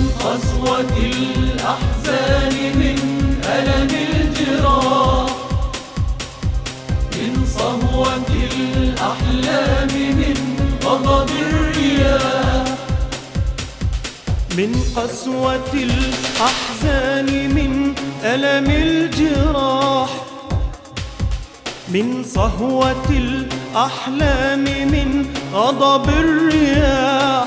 قسوة الأحزان من ألم الجراح، من صهوة الأحلام من غضب الرياح، من قسوة الأحزان من ألم الجراح، من صهوة الأحلام من غضب الرياح.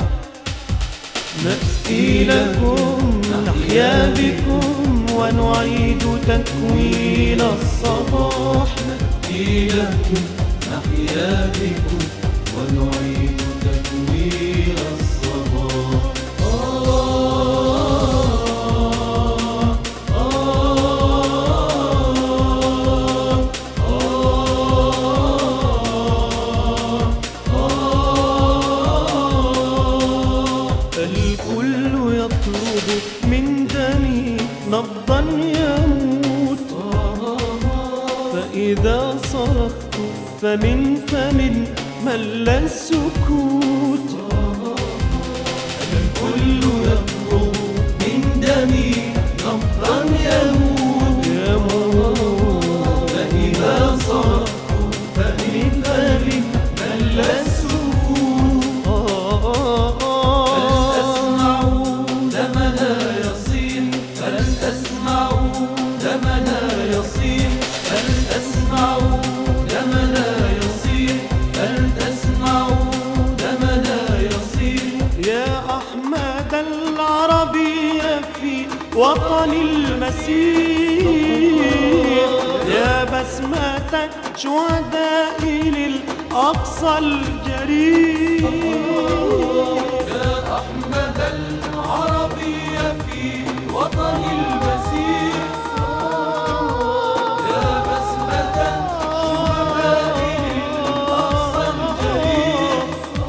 نأتي لكم نحيا بكم ونعيد تكوين الصباح. نأتي لكم نحيا بكم ونعيد تكوين الصباح. الكل يطلب من دمي نبضا يموت، فإذا صرخت فمن مل السكوت. الكل يطلب من دمي نبضا يموت، فإذا صرخت فمن مل السكوت. فلن تسمعوا دمنا يصير، فلن تسمعوا دمنا يصير، فلن تسمعوا دمنا يصير. يا أحمد العربي في وطن المسير، يا بسمة شهداء للأقصى الجرير. يا أحمد العربي في وطن المسير، يا بسمة شهداء للأقصى الجرير.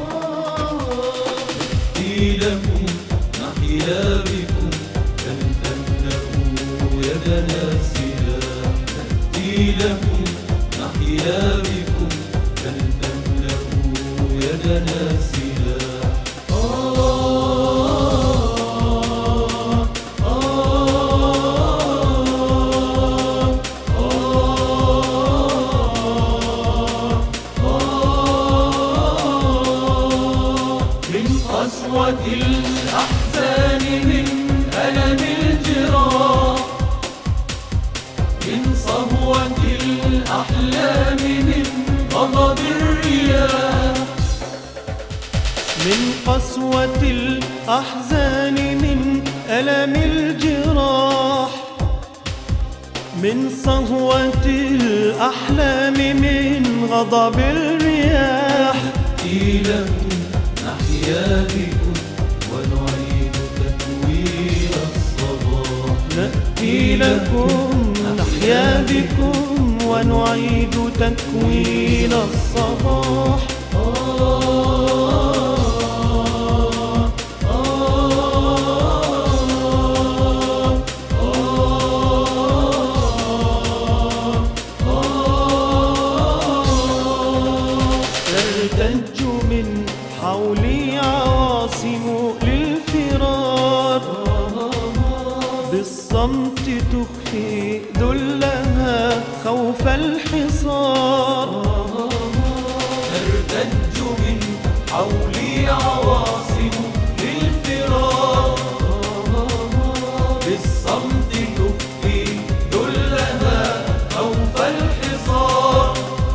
نأتي لكم نحيا بكم فلن تملأوا يدنا سلاح. نأتي لكم نحيا بكم فلن تملأوا يدنا سلاح. من قسوة الأحزان من ألم الجراح، من صهوة الأحلام من غضب الرياح، من قسوة الأحزان من ألم الجراح، من صهوة الأحلام من غضب الرياح. نأتي لكم نحيا بكم ونعيد تكوين الصباح. نأتي لكم نحيا بكم ونعيد تكوين الصباح. ترتج من حولي عواصم للفرار، بالصمت تخفي ذلها خوف الحصار. ترتج من حولي عواصم للفرار، بالصمت تخفي ذلها خوف الحصار.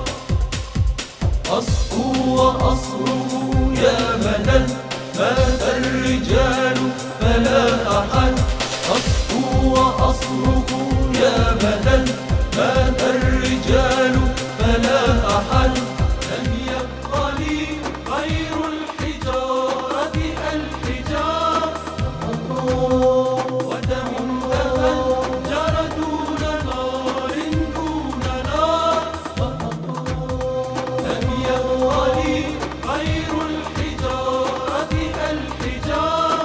أصحو وأصرخ يا مدى مات الرجال فلا أحد. أصحو وأصرخ يا مدى مات الرجال فلا أحد. لم يبق لي غير الحجارة الحجار، ودم تفجر دون نار دون نار. لم يبق لي غير الحجارة الحجار،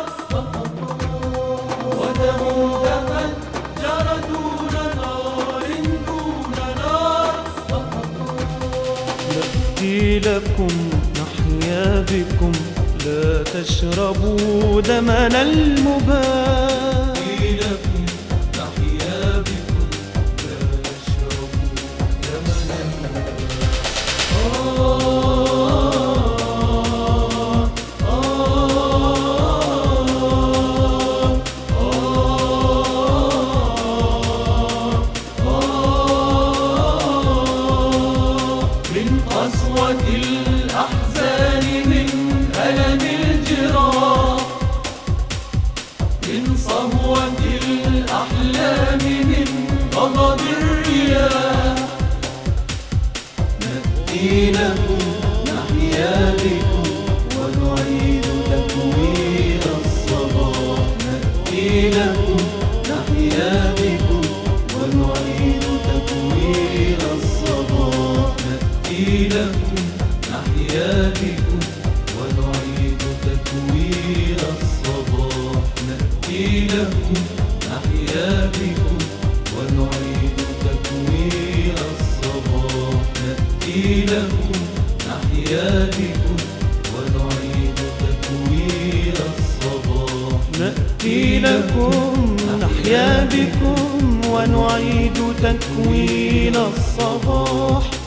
ودم تفجر دون نار دون نار. نأتي لكم نحيا بكم لا تشربوا دمنا المباح. لكم نحيا بكم لا نشربوا دمنا من قسوة الأحزان، من ألم الجراح، من صهوة الأحلام، من غضب الرياح. نأتي لكم نحيا بكم ونعيد تكوين الصباح. نأتي لكم نحيا بكم ونعيد تكوين الصباح. نأتي لكم نحيا بكم ونعيد تكوين الصباح. نأتي لكم نحيا بكم ونعيد تكوين الصباح. نأتي لكم نحيا بكم ونعيد تكوين الصباح. نأتي لكم نحيا بكم ونعيد تكوين الصباح.